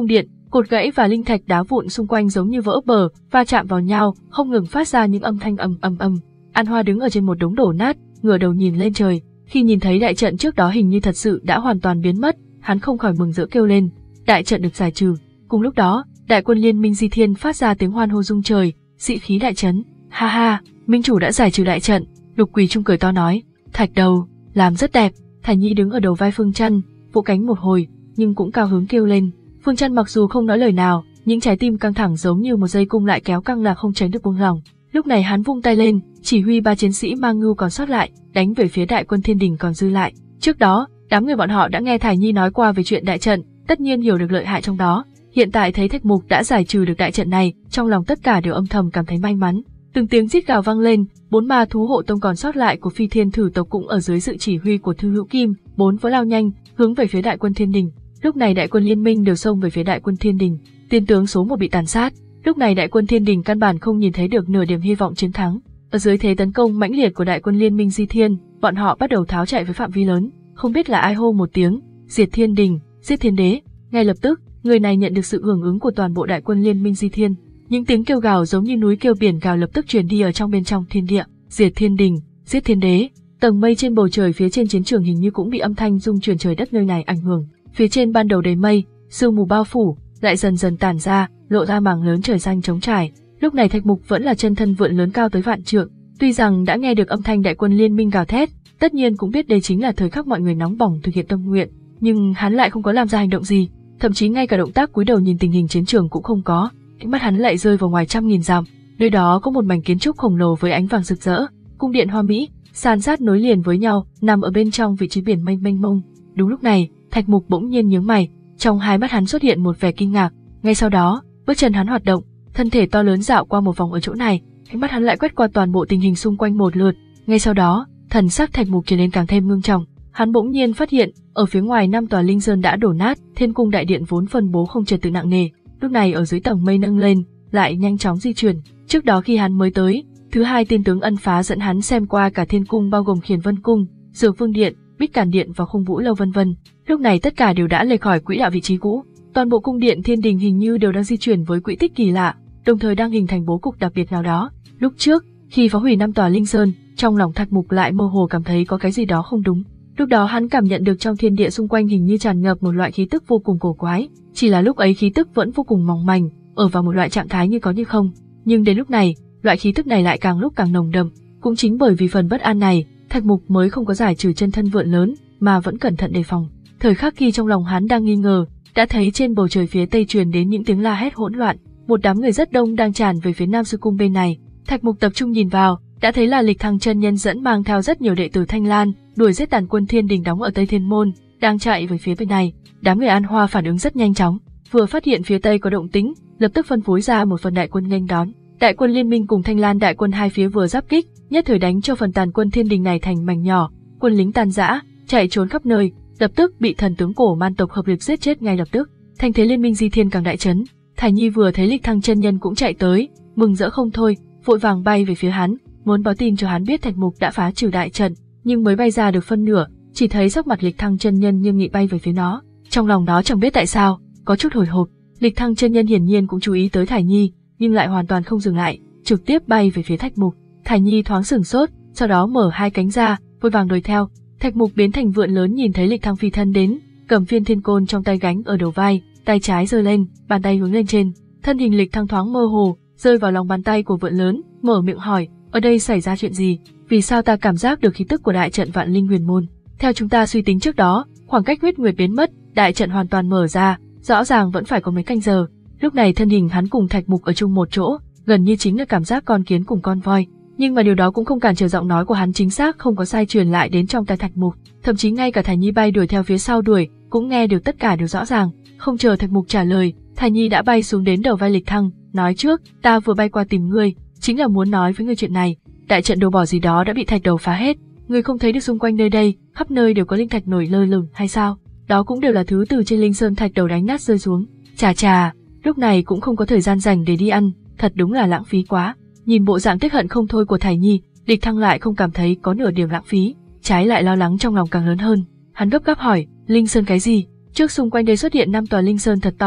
Cột gãy và linh thạch đá vụn xung quanh giống như vỡ bờ, va chạm vào nhau, không ngừng phát ra những âm thanh ầm ầm ầm. An Hoa đứng ở trên một đống đổ nát, ngửa đầu nhìn lên trời. Khi nhìn thấy đại trận trước đó hình như thật sự đã hoàn toàn biến mất, hắn không khỏi mừng rỡ kêu lên. Đại trận được giải trừ. Cùng lúc đó, đại quân liên minh Di Thiên phát ra tiếng hoan hô rung trời, sĩ khí đại trấn. Ha ha, minh chủ đã giải trừ đại trận. Lục Quỳ Trung cười to nói. Thạch đầu, làm rất đẹp. Thải Nhi đứng ở đầu vai Phương Chân, vỗ cánh một hồi, nhưng cũng cao hứng kêu lên. Phương Chân mặc dù không nói lời nào, những trái tim căng thẳng giống như một dây cung lại kéo căng là không tránh được buông lỏng. Lúc này hắn vung tay lên, chỉ huy ba chiến sĩ mang ngưu còn sót lại, đánh về phía đại quân Thiên Đình còn dư lại. Trước đó, đám người bọn họ đã nghe Thải Nhi nói qua về chuyện đại trận, tất nhiên hiểu được lợi hại trong đó. Hiện tại thấy Thạch Mục đã giải trừ được đại trận này, trong lòng tất cả đều âm thầm cảm thấy may mắn. Từng tiếng rít gào vang lên, bốn ma thú hộ tông còn sót lại của Phi Thiên Thử tộc cũng ở dưới sự chỉ huy của Thư Hữu Kim, bốn vó lao nhanh, hướng về phía đại quân Thiên Đình. Lúc này đại quân liên minh đều xông về phía đại quân Thiên Đình. Tiên tướng số một bị tàn sát. Lúc này đại quân Thiên Đình căn bản không nhìn thấy được nửa điểm hy vọng chiến thắng. Ở dưới thế tấn công mãnh liệt của đại quân liên minh Di Thiên, bọn họ bắt đầu tháo chạy với phạm vi lớn. Không biết là ai hô một tiếng, diệt Thiên Đình, giết Thiên Đế. Ngay lập tức, người này nhận được sự hưởng ứng của toàn bộ đại quân liên minh Di Thiên. Những tiếng kêu gào giống như núi kêu biển gào lập tức truyền đi ở trong bên trong thiên địa. Diệt Thiên Đình, giết Thiên Đế. Tầng mây trên bầu trời phía trên chiến trường hình như cũng bị âm thanh rung chuyển trời đất nơi này ảnh hưởng. Phía trên ban đầu đầy mây, sương mù bao phủ, lại dần dần tản ra, lộ ra mảng lớn trời xanh trống trải. Lúc này Thạch Mục vẫn là chân thân vượn lớn cao tới vạn trượng. Tuy rằng đã nghe được âm thanh đại quân liên minh gào thét, tất nhiên cũng biết đây chính là thời khắc mọi người nóng bỏng thực hiện tâm nguyện, nhưng hắn lại không có làm ra hành động gì, thậm chí ngay cả động tác cúi đầu nhìn tình hình chiến trường cũng không có. Ánh mắt hắn lại rơi vào ngoài trăm nghìn dặm, nơi đó có một mảnh kiến trúc khổng lồ với ánh vàng rực rỡ, cung điện hoa mỹ, san sát nối liền với nhau, nằm ở bên trong vị trí biển mênh mênh mông. Đúng lúc này, Thạch Mục bỗng nhiên nhướng mày, trong hai mắt hắn xuất hiện một vẻ kinh ngạc. Ngay sau đó, bước chân hắn hoạt động, thân thể to lớn dạo qua một vòng ở chỗ này, ánh mắt hắn lại quét qua toàn bộ tình hình xung quanh một lượt. Ngay sau đó, thần sắc Thạch Mục trở nên càng thêm ngưng trọng. Hắn bỗng nhiên phát hiện, ở phía ngoài năm tòa linh sơn đã đổ nát, Thiên cung đại điện vốn phân bố không trật tự nặng nề, lúc này ở dưới tầng mây nâng lên, lại nhanh chóng di chuyển. Trước đó khi hắn mới tới, thứ hai tiên tướng Ân Phá dẫn hắn xem qua cả Thiên cung bao gồm Khiển Vân cung, Dược Vương điện, Bích Càn điện và Khung Vũ lâu vân vân. Lúc này tất cả đều đã lệch khỏi quỹ đạo vị trí cũ. Toàn bộ cung điện Thiên Đình hình như đều đang di chuyển với quỹ tích kỳ lạ, đồng thời đang hình thành bố cục đặc biệt nào đó. Lúc trước, khi phá hủy năm tòa linh sơn, trong lòng Thạch Mục lại mơ hồ cảm thấy có cái gì đó không đúng. Lúc đó hắn cảm nhận được trong thiên địa xung quanh hình như tràn ngập một loại khí tức vô cùng cổ quái, chỉ là lúc ấy khí tức vẫn vô cùng mỏng manh, ở vào một loại trạng thái như có như không. Nhưng đến lúc này, loại khí tức này lại càng lúc càng nồng đậm. Cũng chính bởi vì phần bất an này, Thạch Mục mới không có giải trừ chân thân vượn lớn, mà vẫn cẩn thận đề phòng. Thời khắc khi trong lòng hắn đang nghi ngờ, đã thấy trên bầu trời phía tây truyền đến những tiếng la hét hỗn loạn, một đám người rất đông đang tràn về phía Nam Sư cung bên này. Thạch Mục tập trung nhìn vào, đã thấy là Lịch Thăng chân nhân dẫn mang theo rất nhiều đệ tử Thanh Lan, đuổi giết tàn quân Thiên Đình đóng ở Tây Thiên môn, đang chạy về phía bên này. Đám người An Hoa phản ứng rất nhanh chóng, vừa phát hiện phía tây có động tĩnh, lập tức phân phối ra một phần đại quân nghênh đón. Đại quân liên minh cùng Thanh Lan đại quân hai phía vừa giáp kích, nhất thời đánh cho phần tàn quân Thiên Đình này thành mảnh nhỏ, quân lính tan rã, chạy trốn khắp nơi, lập tức bị thần tướng cổ man tộc hợp lực giết chết ngay lập tức. Thành thế liên minh Di Thiên càng đại chấn. Thải Nhi vừa thấy Lịch Thăng chân nhân cũng chạy tới, mừng rỡ không thôi, vội vàng bay về phía hắn, muốn báo tin cho hắn biết Thạch Mục đã phá trừ đại trận, nhưng mới bay ra được phân nửa, chỉ thấy sắc mặt Lịch Thăng chân nhân nghiêm nghị bay về phía nó. Trong lòng nó chẳng biết tại sao, có chút hồi hộp. Lịch Thăng chân nhân hiển nhiên cũng chú ý tới Thải Nhi, nhưng lại hoàn toàn không dừng lại, trực tiếp bay về phía Thạch Mục. Thải Nhi thoáng sửng sốt, sau đó mở hai cánh ra, vội vàng đuổi theo. Thạch Mục biến thành vượn lớn nhìn thấy Lịch Thăng phi thân đến, cầm phiên thiên côn trong tay gánh ở đầu vai, tay trái giơ lên, bàn tay hướng lên trên. Thân hình Lịch Thăng thoáng mơ hồ, rơi vào lòng bàn tay của vượn lớn, mở miệng hỏi, ở đây xảy ra chuyện gì? Vì sao ta cảm giác được khí tức của đại trận Vạn Linh Huyền Môn? Theo chúng ta suy tính trước đó, khoảng cách huyết nguyệt biến mất, đại trận hoàn toàn mở ra, rõ ràng vẫn phải có mấy canh giờ. Lúc này thân hình hắn cùng Thạch Mục ở chung một chỗ, gần như chính là cảm giác con kiến cùng con voi. Nhưng mà điều đó cũng không cản trở giọng nói của hắn chính xác không có sai truyền lại đến trong tai Thạch Mục, thậm chí ngay cả Thải Nhi bay đuổi theo phía sau đuổi, cũng nghe được tất cả đều rõ ràng. Không chờ Thạch Mục trả lời, Thải Nhi đã bay xuống đến đầu vai Lịch Thăng, nói trước, ta vừa bay qua tìm ngươi, chính là muốn nói với ngươi chuyện này. Đại trận đồ bỏ gì đó đã bị thạch đầu phá hết, ngươi không thấy được xung quanh nơi đây, khắp nơi đều có linh thạch nổi lơ lửng hay sao? Đó cũng đều là thứ từ trên linh sơn thạch đầu đánh nát rơi xuống. Chà chà, lúc này cũng không có thời gian dành để đi ăn, thật đúng là lãng phí quá. Nhìn bộ dạng tiếc hận không thôi của Thải Nhi, Lịch Thăng lại không cảm thấy có nửa điểm lãng phí, trái lại lo lắng trong lòng càng lớn hơn. Hắn gấp gáp hỏi, linh sơn cái gì? Trước xung quanh đây xuất hiện năm tòa linh sơn thật to,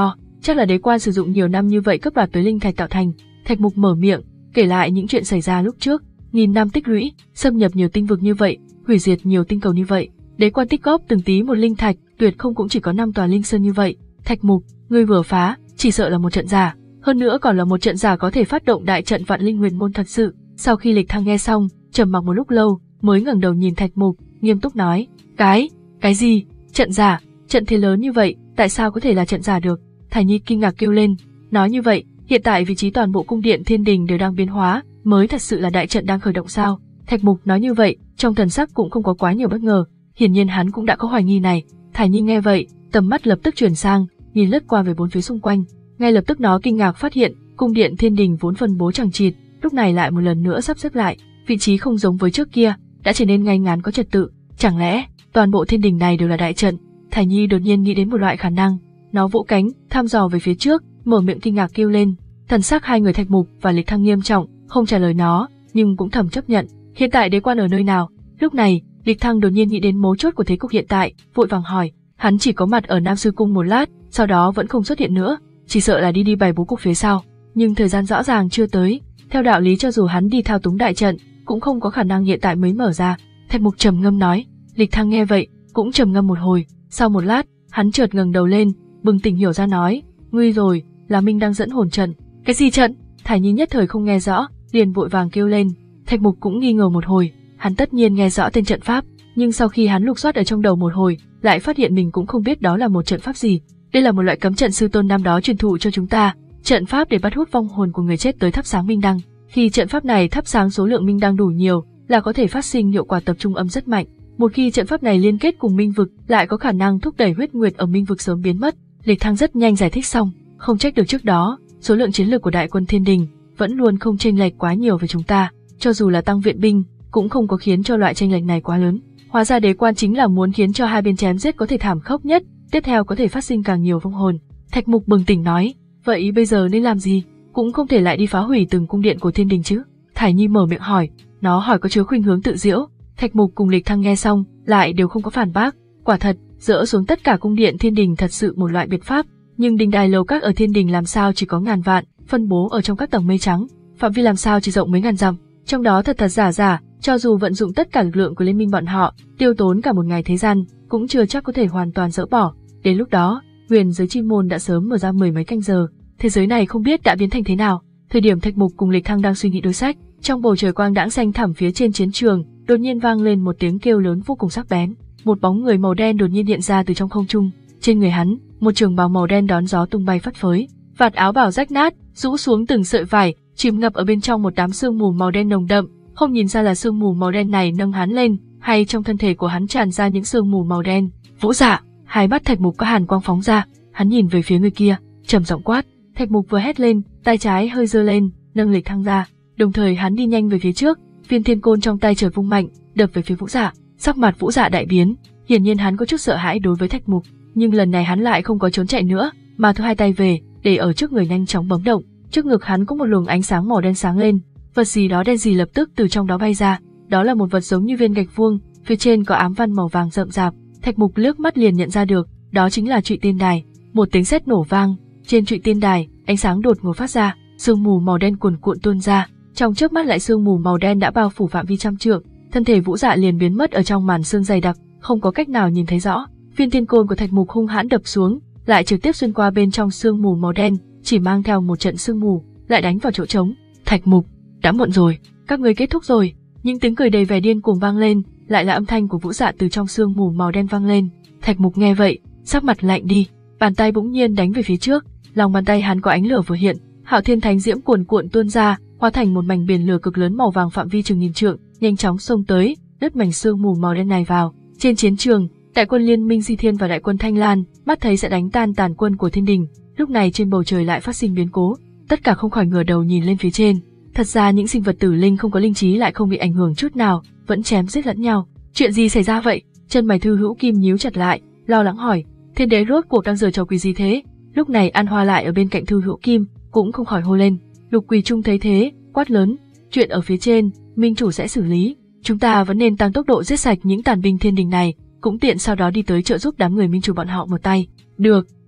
chắc là đế quan sử dụng nhiều năm như vậy cấp đoạt tới linh thạch tạo thành. Thạch Mục mở miệng, kể lại những chuyện xảy ra lúc trước, nghìn năm tích lũy, xâm nhập nhiều tinh vực như vậy, hủy diệt nhiều tinh cầu như vậy, đế quan tích góp từng tí một linh thạch, tuyệt không cũng chỉ có năm tòa linh sơn như vậy. Thạch Mục, ngươi vừa phá, chỉ sợ là một trận giả, hơn nữa còn là một trận giả có thể phát động đại trận Vạn Linh Huyền Môn thật sự. Sau khi Lịch Thăng nghe xong, trầm mặc một lúc lâu, mới ngẩng đầu nhìn Thạch Mục, nghiêm túc nói, cái, cái gì? Trận giả? Trận thế lớn như vậy, tại sao có thể là trận giả được? Thải Nhi kinh ngạc kêu lên, nói như vậy, hiện tại vị trí toàn bộ cung điện thiên đình đều đang biến hóa, mới thật sự là đại trận đang khởi động sao? Thạch Mục nói như vậy, trong thần sắc cũng không có quá nhiều bất ngờ, hiển nhiên hắn cũng đã có hoài nghi này. Thải Nhi nghe vậy, tầm mắt lập tức chuyển sang, nhìn lướt qua về bốn phía xung quanh, ngay lập tức nó kinh ngạc phát hiện, cung điện thiên đình vốn phân bố chằng chịt, lúc này lại một lần nữa sắp xếp lại, vị trí không giống với trước kia, đã trở nên ngay ngắn có trật tự, chẳng lẽ toàn bộ thiên đình này đều là đại trận? Thải Nhi đột nhiên nghĩ đến một loại khả năng, nó vỗ cánh, thăm dò về phía trước, mở miệng kinh ngạc kêu lên. Thần sắc hai người Thạch Mục và Lịch Thăng nghiêm trọng, không trả lời nó, nhưng cũng thầm chấp nhận. Hiện tại đế quan ở nơi nào? Lúc này, Lịch Thăng đột nhiên nghĩ đến mấu chốt của thế cục hiện tại, vội vàng hỏi. Hắn chỉ có mặt ở Nam Sư Cung một lát, sau đó vẫn không xuất hiện nữa, chỉ sợ là đi đi bày bố cục phía sau. Nhưng thời gian rõ ràng chưa tới, theo đạo lý cho dù hắn đi thao túng đại trận, cũng không có khả năng hiện tại mới mở ra. Thạch Mục trầm ngâm nói. Lịch Thăng nghe vậy, cũng trầm ngâm một hồi, sau một lát, hắn chợt ngẩng đầu lên, bừng tỉnh hiểu ra nói, nguy rồi, là Minh đang dẫn hồn trận. Cái gì trận? Thải Nhi nhất thời không nghe rõ, liền vội vàng kêu lên. Thạch Mục cũng nghi ngờ một hồi, hắn tất nhiên nghe rõ tên trận pháp, nhưng sau khi hắn lục soát ở trong đầu một hồi, lại phát hiện mình cũng không biết đó là một trận pháp gì. Đây là một loại cấm trận sư tôn năm đó truyền thụ cho chúng ta, trận pháp để bắt hút vong hồn của người chết tới thắp sáng minh đăng. Khi trận pháp này thắp sáng số lượng minh đăng đủ nhiều, là có thể phát sinh hiệu quả tập trung âm rất mạnh. Một khi trận pháp này liên kết cùng minh vực, lại có khả năng thúc đẩy huyết nguyệt ở minh vực sớm biến mất. Lịch Thăng rất nhanh giải thích xong, không trách được trước đó, số lượng chiến lược của đại quân thiên đình vẫn luôn không chênh lệch quá nhiều với chúng ta, cho dù là tăng viện binh, cũng không có khiến cho loại chênh lệch này quá lớn. Hóa ra đế quan chính là muốn khiến cho hai bên chém giết có thể thảm khốc nhất, tiếp theo có thể phát sinh càng nhiều vong hồn. Thạch Mục bừng tỉnh nói, vậy bây giờ nên làm gì? Cũng không thể lại đi phá hủy từng cung điện của thiên đình chứ? Thải Nhi mở miệng hỏi, nó hỏi có chứa khuynh hướng tự diễu. Thạch Mục cùng Lịch Thăng nghe xong, lại đều không có phản bác. Quả thật, dỡ xuống tất cả cung điện thiên đình thật sự một loại biệt pháp, nhưng đình đài lầu các ở thiên đình làm sao chỉ có ngàn vạn, phân bố ở trong các tầng mây trắng, phạm vi làm sao chỉ rộng mấy ngàn dặm, trong đó thật thật giả giả, cho dù vận dụng tất cả lực lượng của liên minh bọn họ, tiêu tốn cả một ngày thế gian, cũng chưa chắc có thể hoàn toàn dỡ bỏ. Đến lúc đó, huyền giới chi môn đã sớm mở ra mười mấy canh giờ, thế giới này không biết đã biến thành thế nào. Thời điểm Thạch Mục cùng Lịch Thăng đang suy nghĩ đối sách, trong bầu trời quang đãng xanh thẳm phía trên chiến trường, đột nhiên vang lên một tiếng kêu lớn vô cùng sắc bén. Một bóng người màu đen đột nhiên hiện ra từ trong không trung, trên người hắn, một trường bào màu đen đón gió tung bay phất phới, vạt áo bào rách nát, rũ xuống từng sợi vải, chìm ngập ở bên trong một đám sương mù màu đen nồng đậm, không nhìn ra là sương mù màu đen này nâng hắn lên, hay trong thân thể của hắn tràn ra những sương mù màu đen. Vũ Dạ! Hai mắt Thạch Mục có hàn quang phóng ra, hắn nhìn về phía người kia, trầm giọng quát. Thạch Mục vừa hét lên, tay trái hơi giơ lên, nâng Lịch Thăng ra, đồng thời hắn đi nhanh về phía trước, viên thiên côn trong tay chợt vung mạnh, đập về phía Vũ Dạ. Sắc mặt Vũ Dạ đại biến, hiển nhiên hắn có chút sợ hãi đối với Thạch Mục, nhưng lần này hắn lại không có trốn chạy nữa, mà thu hai tay về, để ở trước người nhanh chóng bấm động. Trước ngực hắn có một luồng ánh sáng màu đen sáng lên, vật gì đó đen gì lập tức từ trong đó bay ra, đó là một vật giống như viên gạch vuông, phía trên có ám văn màu vàng rậm rạp. Thạch Mục liếc mắt liền nhận ra được, đó chính là Trụy Tiên Đài. Một tiếng sét nổ vang, trên Trụy Tiên Đài, ánh sáng đột ngột phát ra, sương mù màu đen cuồn cuộn tuôn ra, trong chớp mắt lại sương mù màu đen đã bao phủ phạm vi trăm trượng, thân thể Vũ Dạ liền biến mất ở trong màn sương dày đặc, không có cách nào nhìn thấy rõ. Viên thiên côn của Thạch Mục hung hãn đập xuống, lại trực tiếp xuyên qua bên trong sương mù màu đen, chỉ mang theo một trận sương mù, lại đánh vào chỗ trống. Thạch Mục, đã muộn rồi, các ngươi kết thúc rồi. Những tiếng cười đầy vẻ điên cuồng vang lên, lại là âm thanh của Vũ Dạ từ trong sương mù màu đen vang lên. Thạch Mục nghe vậy, sắc mặt lạnh đi, bàn tay bỗng nhiên đánh về phía trước, lòng bàn tay hắn có ánh lửa vừa hiện, Hạo Thiên Thánh Diễm cuồn cuộn tuôn ra, hóa thành một mảnh biển lửa cực lớn màu vàng phạm vi chừng nghìn trượng, nhanh chóng xông tới, đứt mảnh sương mù màu đen này vào. Trên chiến trường, đại quân Liên minh Di Thiên và đại quân Thanh Lan, mắt thấy sẽ đánh tan tàn quân của Thiên Đình, lúc này trên bầu trời lại phát sinh biến cố, tất cả không khỏi ngửa đầu nhìn lên phía trên. Thật ra những sinh vật tử linh không có linh trí lại không bị ảnh hưởng chút nào, vẫn chém giết lẫn nhau. Chuyện gì xảy ra vậy? Chân mày Thư Hữu Kim nhíu chặt lại, lo lắng hỏi, Thiên Đế rốt cuộc đang giở trò quỷ gì thế? Lúc này An Hoa lại ở bên cạnh Thư Hữu Kim, cũng không khỏi hô lên. Lục Quỳ Trung thấy thế, quát lớn, chuyện ở phía trên, minh chủ sẽ xử lý, chúng ta vẫn nên tăng tốc độ giết sạch những tàn binh Thiên Đình này, cũng tiện sau đó đi tới trợ giúp đám người minh chủ bọn họ một tay. Được,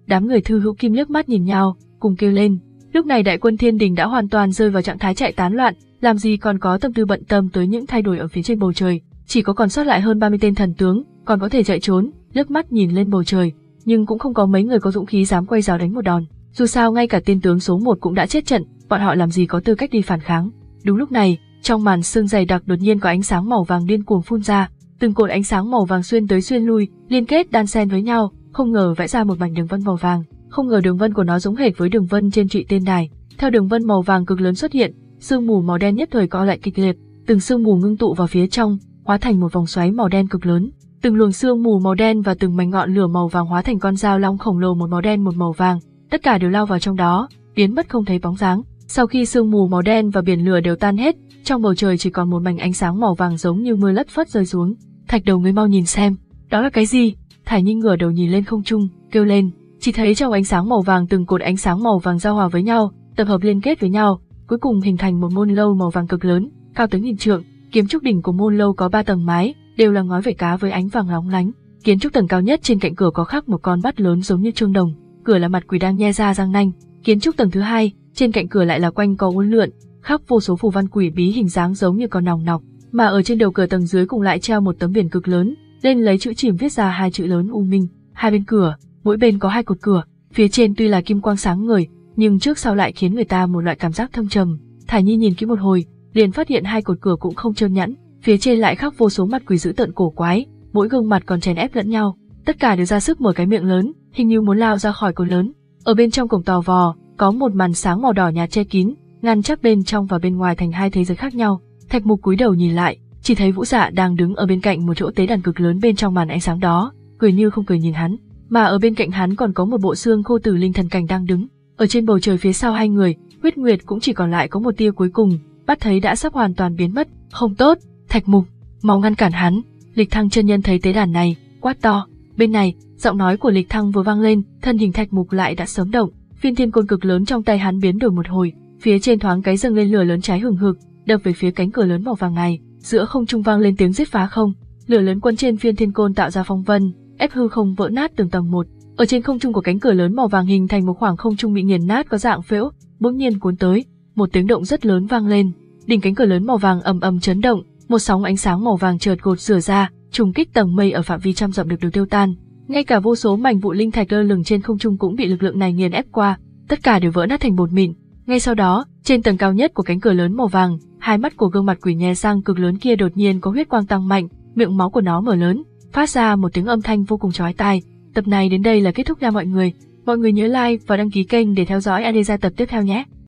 Đám người Thư Hữu Kim liếc mắt nhìn nhau, cùng kêu lên. Lúc này đại quân thiên đình đã hoàn toàn rơi vào trạng thái chạy tán loạn, làm gì còn có tâm tư bận tâm tới những thay đổi ở phía trên bầu trời. Chỉ có còn sót lại hơn ba mươi tên thần tướng, còn có thể chạy trốn, liếc mắt nhìn lên bầu trời, nhưng cũng không có mấy người có dũng khí dám quay rào đánh một đòn. Dù sao ngay cả tiên tướng số một cũng đã chết trận, bọn họ làm gì có tư cách đi phản kháng. Đúng lúc này, trong màn sương dày đặc đột nhiên có ánh sáng màu vàng điên cuồng phun ra, từng cột ánh sáng màu vàng xuyên tới xuyên lui, liên kết đan xen với nhau, không ngờ vẽ ra một mảnh đường vân màu vàng. Không ngờ đường vân của nó giống hệt với đường vân trên trụy tên đài. Theo đường vân màu vàng cực lớn xuất hiện, sương mù màu đen nhất thời co lại kịch liệt, từng sương mù ngưng tụ vào phía trong, hóa thành một vòng xoáy màu đen cực lớn. Từng luồng sương mù màu đen và từng mảnh ngọn lửa màu vàng hóa thành con dao long khổng lồ, một màu đen một màu vàng, tất cả đều lao vào trong đó, biến mất không thấy bóng dáng. Sau khi sương mù màu đen và biển lửa đều tan hết, trong bầu trời chỉ còn một mảnh ánh sáng màu vàng giống như mưa lất phất rơi xuống. Thạch Đầu ngươi mau nhìn xem, đó là cái gì? Thải Nhi ngửa đầu nhìn lên không trung, kêu lên. Chỉ thấy trong ánh sáng màu vàng từng cột ánh sáng màu vàng giao hòa với nhau, tập hợp liên kết với nhau, cuối cùng hình thành một môn lâu màu vàng cực lớn, cao tới nghìn trượng. Kiếm trúc đỉnh của môn lâu có ba tầng mái, đều là ngói vảy cá với ánh vàng lóng lánh. Kiến trúc tầng cao nhất trên cạnh cửa có khắc một con mắt lớn giống như chuông đồng, cửa là mặt quỷ đang nhe ra răng nanh. Kiến trúc tầng thứ hai, trên cạnh cửa lại là quanh co uốn lượn, khắc vô số phù văn quỷ bí hình dáng giống như con nòng nọc, mà ở trên đầu cửa tầng dưới cùng lại treo một tấm biển cực lớn, lên lấy chữ chìm viết ra hai chữ lớn U Minh. Hai bên cửa, mỗi bên có hai cột cửa, phía trên tuy là kim quang sáng ngời, nhưng trước sau lại khiến người ta một loại cảm giác thâm trầm. Thải Nhi nhìn kỹ một hồi, liền phát hiện hai cột cửa cũng không trơn nhẵn, phía trên lại khắc vô số mặt quỷ dữ tợn cổ quái, mỗi gương mặt còn chèn ép lẫn nhau, tất cả đều ra sức mở cái miệng lớn, hình như muốn lao ra khỏi cột lớn. Ở bên trong cổng tò vò, có một màn sáng màu đỏ nhạt che kín, ngăn chắc bên trong và bên ngoài thành hai thế giới khác nhau. Thạch Mục cúi đầu nhìn lại, chỉ thấy Vũ Dạ đang đứng ở bên cạnh một chỗ tế đàn cực lớn bên trong màn ánh sáng đó, cười như không cười nhìn hắn, mà ở bên cạnh hắn còn có một bộ xương khô tử linh thần cảnh đang đứng. Ở trên bầu trời phía sau hai người, Huyết Nguyệt cũng chỉ còn lại có một tia cuối cùng, bắt thấy đã sắp hoàn toàn biến mất. Không tốt, Thạch Mục, mau ngăn cản hắn. Lịch Thăng chân nhân thấy tế đàn này, quát to. Bên này, giọng nói của Lịch Thăng vừa vang lên, thân hình Thạch Mục lại đã sớm động, phiên thiên côn cực lớn trong tay hắn biến đổi một hồi, phía trên thoáng cái dâng lên lửa lớn cháy hừng hực, đập về phía cánh cửa lớn màu vàng này. Giữa không trung vang lên tiếng giết phá không, lửa lớn quấn trên phiên thiên côn tạo ra phong vân, ép hư không vỡ nát từng tầng một. Ở trên không trung của cánh cửa lớn màu vàng hình thành một khoảng không trung bị nghiền nát có dạng phễu, bỗng nhiên cuốn tới, một tiếng động rất lớn vang lên, đỉnh cánh cửa lớn màu vàng ầm ầm chấn động, một sóng ánh sáng màu vàng chợt gột rửa ra, trùng kích tầng mây ở phạm vi trăm dặm được đều tiêu tan. Ngay cả vô số mảnh vụn linh thạch lơ lửng trên không trung cũng bị lực lượng này nghiền ép qua, tất cả đều vỡ nát thành bột mịn. Ngay sau đó, trên tầng cao nhất của cánh cửa lớn màu vàng, hai mắt của gương mặt quỷ nhe răng cực lớn kia đột nhiên có huyết quang tăng mạnh, miệng máu của nó mở lớn, phát ra một tiếng âm thanh vô cùng chói tai. Tập này đến đây là kết thúc nha mọi người. Mọi người nhớ like và đăng ký kênh để theo dõi Adesa tập tiếp theo nhé.